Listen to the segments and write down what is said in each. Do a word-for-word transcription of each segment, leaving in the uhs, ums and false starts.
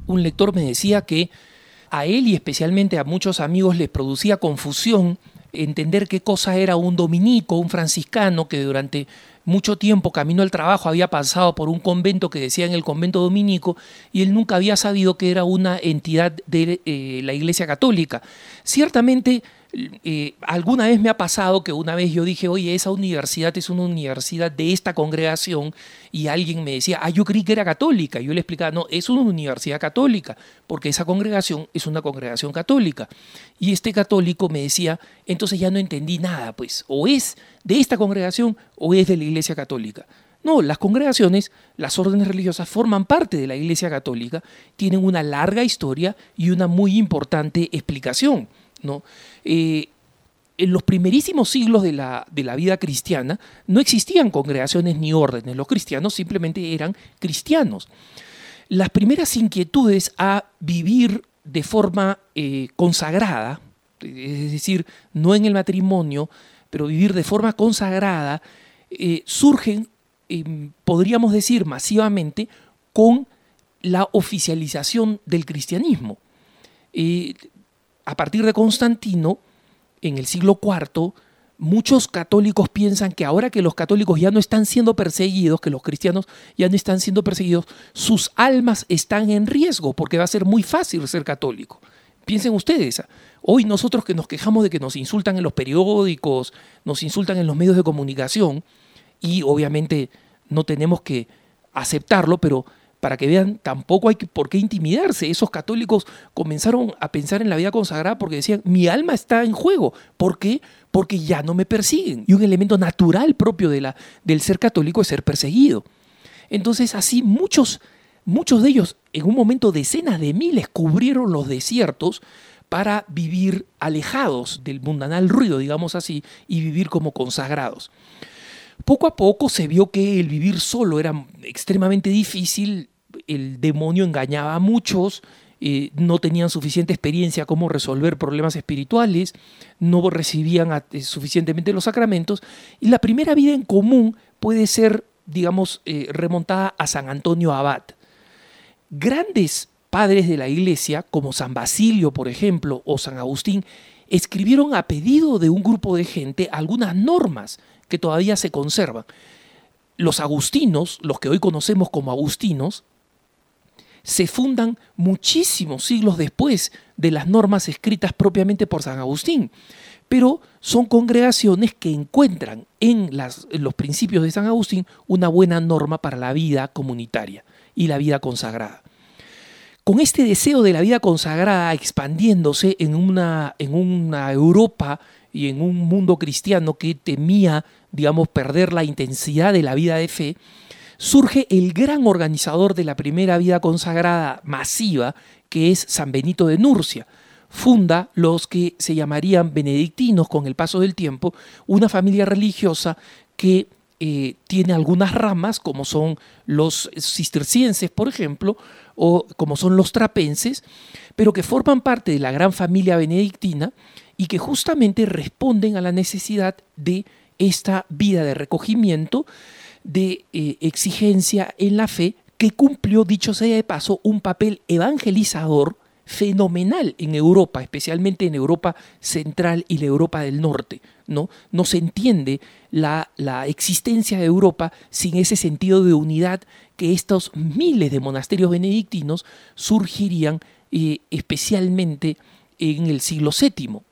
un lector me decía que a él y especialmente a muchos amigos les producía confusión entender qué cosa era un dominico, un franciscano que durante mucho tiempo camino al trabajo había pasado por un convento que decía en el convento dominico y él nunca había sabido que era una entidad de eh, la Iglesia Católica. Ciertamente, eh, alguna vez me ha pasado que una vez yo dije, oye, esa universidad es una universidad de esta congregación, y alguien me decía, ah, yo creí que era católica. Y yo le explicaba, no, es una universidad católica, porque esa congregación es una congregación católica. Y este católico me decía, entonces ya no entendí nada, pues, o es de esta congregación o es de la Iglesia Católica. No, las congregaciones, las órdenes religiosas forman parte de la Iglesia Católica, tienen una larga historia y una muy importante explicación, ¿no? Eh, en los primerísimos siglos de la, de la vida cristiana no existían congregaciones ni órdenes, los cristianos simplemente eran cristianos. Las primeras inquietudes a vivir de forma eh, consagrada, es decir, no en el matrimonio, pero vivir de forma consagrada, eh, surgen, eh, podríamos decir masivamente, con la oficialización del cristianismo. Eh, a partir de Constantino, en el siglo cuarto, muchos católicos piensan que ahora que los católicos ya no están siendo perseguidos, que los cristianos ya no están siendo perseguidos, sus almas están en riesgo porque va a ser muy fácil ser católico. Piensen ustedes, hoy nosotros que nos quejamos de que nos insultan en los periódicos, nos insultan en los medios de comunicación, y obviamente no tenemos que aceptarlo, pero para que vean, tampoco hay por qué intimidarse. Esos católicos comenzaron a pensar en la vida consagrada porque decían, mi alma está en juego. ¿Por qué? Porque ya no me persiguen. Y un elemento natural propio de la, del ser católico es ser perseguido. Entonces así muchos, muchos de ellos, en un momento decenas de miles, cubrieron los desiertos para vivir alejados del mundanal ruido, digamos así, y vivir como consagrados. Poco a poco se vio que el vivir solo era extremadamente difícil, el demonio engañaba a muchos, eh, no tenían suficiente experiencia cómo resolver problemas espirituales, no recibían a, eh, suficientemente los sacramentos, y la primera vida en común puede ser, digamos, eh, remontada a San Antonio Abad. Grandes padres de la Iglesia, como San Basilio, por ejemplo, o San Agustín, escribieron a pedido de un grupo de gente algunas normas que todavía se conservan. Los agustinos, los que hoy conocemos como agustinos, se fundan muchísimos siglos después de las normas escritas propiamente por San Agustín, pero son congregaciones que encuentran en, las, en los principios de San Agustín una buena norma para la vida comunitaria y la vida consagrada. Con este deseo de la vida consagrada expandiéndose en una, en una Europa y en un mundo cristiano que temía, digamos, perder la intensidad de la vida de fe, surge el gran organizador de la primera vida consagrada masiva, que es San Benito de Nurcia. Funda los que se llamarían benedictinos con el paso del tiempo, una familia religiosa que eh, tiene algunas ramas, como son los cistercienses, por ejemplo, o como son los trapenses, pero que forman parte de la gran familia benedictina y que justamente responden a la necesidad de esta vida de recogimiento, de eh, exigencia en la fe, que cumplió, dicho sea de paso, un papel evangelizador fenomenal en Europa, especialmente en Europa central y la Europa del norte, ¿no? No se entiende la, la existencia de Europa sin ese sentido de unidad que estos miles de monasterios benedictinos surgirían eh, especialmente en el siglo séptimo.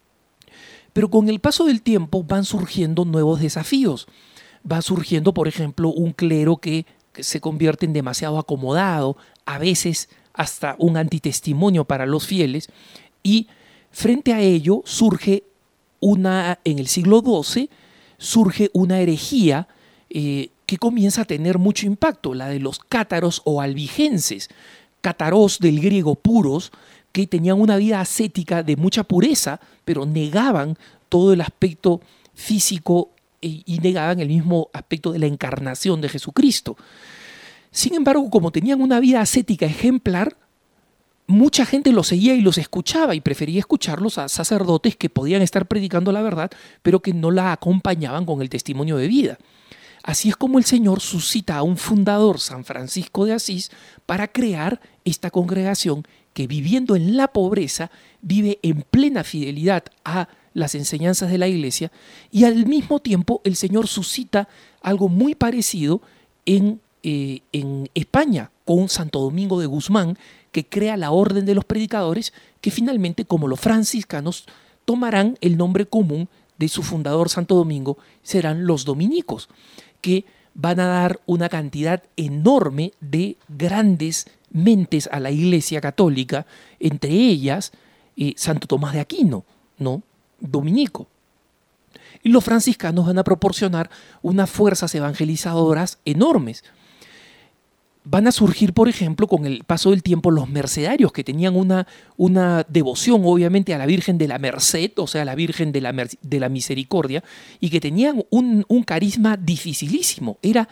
Pero con el paso del tiempo van surgiendo nuevos desafíos. Va surgiendo, por ejemplo, un clero que, que se convierte en demasiado acomodado, a veces hasta un antitestimonio para los fieles, y frente a ello surge una, en el siglo doce, surge una herejía eh, que comienza a tener mucho impacto, la de los cátaros o albigenses, cátaros del griego puros, que tenían una vida ascética de mucha pureza, pero negaban todo el aspecto físico y, y negaban el mismo aspecto de la encarnación de Jesucristo. Sin embargo, como tenían una vida ascética ejemplar, mucha gente los seguía y los escuchaba y prefería escucharlos a sacerdotes que podían estar predicando la verdad, pero que no la acompañaban con el testimonio de vida. Así es como el Señor suscita a un fundador, San Francisco de Asís, para crear esta congregación que, viviendo en la pobreza, vive en plena fidelidad a las enseñanzas de la Iglesia, y al mismo tiempo el Señor suscita algo muy parecido en, eh, en España, con Santo Domingo de Guzmán, que crea la Orden de los Predicadores, que finalmente, como los franciscanos, tomarán el nombre común de su fundador Santo Domingo, serán los dominicos, que van a dar una cantidad enorme de grandes mentes a la Iglesia Católica, entre ellas eh, Santo Tomás de Aquino, ¿no? Dominico. Y los franciscanos van a proporcionar unas fuerzas evangelizadoras enormes. Van a surgir, por ejemplo, con el paso del tiempo, los mercedarios, que tenían una, una devoción, obviamente, a la Virgen de la Merced, o sea, a la Virgen de la, de la Misericordia, y que tenían un, un carisma dificilísimo. Era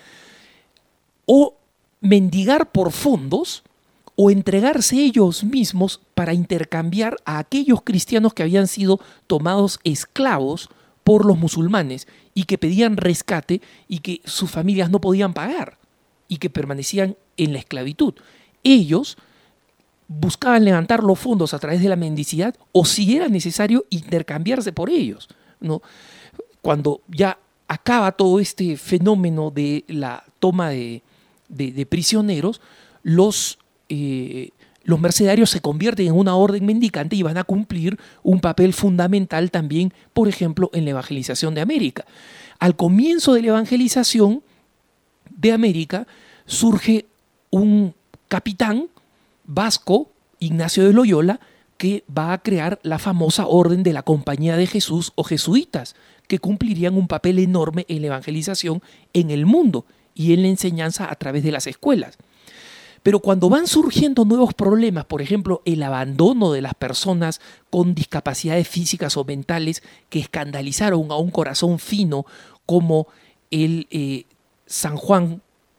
o mendigar por fondos o entregarse ellos mismos para intercambiar a aquellos cristianos que habían sido tomados esclavos por los musulmanes y que pedían rescate y que sus familias no podían pagar y que permanecían en la esclavitud. Ellos buscaban levantar los fondos a través de la mendicidad o, si era necesario, intercambiarse por ellos, ¿no? Cuando ya acaba todo este fenómeno de la toma de, de, de prisioneros, los, eh, los mercedarios se convierten en una orden mendicante y van a cumplir un papel fundamental también, por ejemplo, en la evangelización de América. Al comienzo de la evangelización de América surge un capitán vasco, Ignacio de Loyola, que va a crear la famosa Orden de la Compañía de Jesús o jesuitas, que cumplirían un papel enorme en la evangelización en el mundo y en la enseñanza a través de las escuelas. Pero cuando van surgiendo nuevos problemas, por ejemplo, el abandono de las personas con discapacidades físicas o mentales que escandalizaron a un corazón fino como el eh, San Juan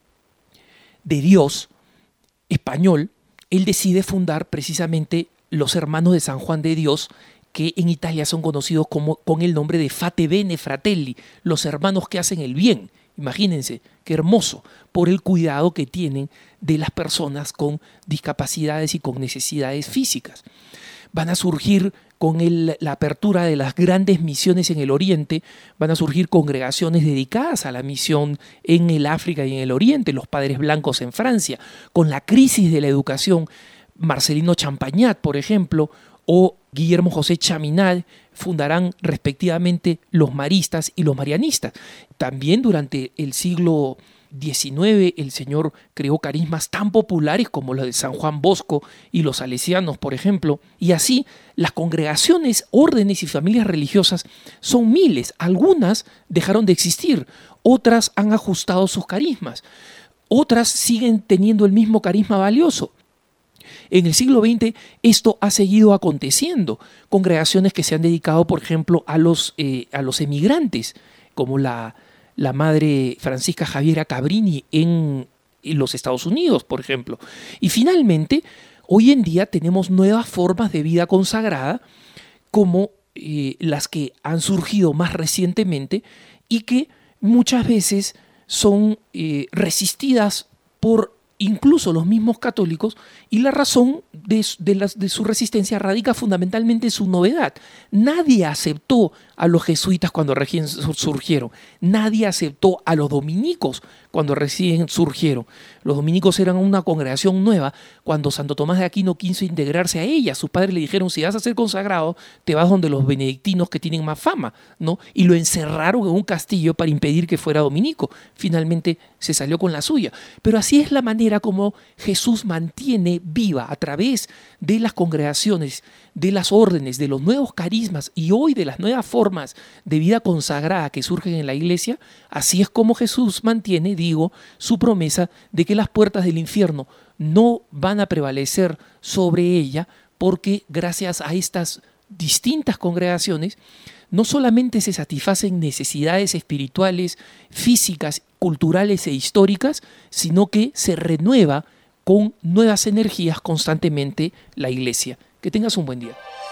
de Dios español, él decide fundar precisamente los Hermanos de San Juan de Dios, que en Italia son conocidos como, con el nombre de Fate Bene Fratelli, los hermanos que hacen el bien. Imagínense, qué hermoso, por el cuidado que tienen de las personas con discapacidades y con necesidades físicas. Van a surgir con el, la apertura de las grandes misiones en el Oriente, van a surgir congregaciones dedicadas a la misión en el África y en el Oriente, los Padres Blancos en Francia. Con la crisis de la educación, Marcelino Champagnat, por ejemplo, o Guillermo José Chaminade fundarán respectivamente los maristas y los marianistas. También durante el siglo diecinueve el Señor creó carismas tan populares como los de San Juan Bosco y los salesianos, por ejemplo, y así las congregaciones, órdenes y familias religiosas son miles. Algunas dejaron de existir, otras han ajustado sus carismas, otras siguen teniendo el mismo carisma valioso. En el siglo veinte esto ha seguido aconteciendo. Congregaciones que se han dedicado, por ejemplo, a los, eh, a los emigrantes, como la, la Madre Francisca Javiera Cabrini en, en los Estados Unidos, por ejemplo. Y finalmente, hoy en día tenemos nuevas formas de vida consagrada, como eh, las que han surgido más recientemente y que muchas veces son eh, resistidas por incluso los mismos católicos, y la razón de, de, las, de su resistencia radica fundamentalmente en su novedad. Nadie aceptó a los jesuitas cuando recién surgieron, nadie aceptó a los dominicos cuando recién surgieron. Los dominicos eran una congregación nueva. Cuando Santo Tomás de Aquino quiso integrarse a ella, sus padres le dijeron: si vas a ser consagrado, te vas donde los benedictinos que tienen más fama, ¿no? Y lo encerraron en un castillo para impedir que fuera dominico. Finalmente se salió con la suya. Pero así es la manera como Jesús mantiene viva, a través de las congregaciones, de las órdenes, de los nuevos carismas y hoy de las nuevas formas de vida consagrada que surgen en la iglesia. Así es como Jesús mantiene, digo, su promesa de que las puertas del infierno no van a prevalecer sobre ella, porque gracias a estas distintas congregaciones no solamente se satisfacen necesidades espirituales, físicas, culturales e históricas, sino que se renueva con nuevas energías constantemente la iglesia. Que tengas un buen día.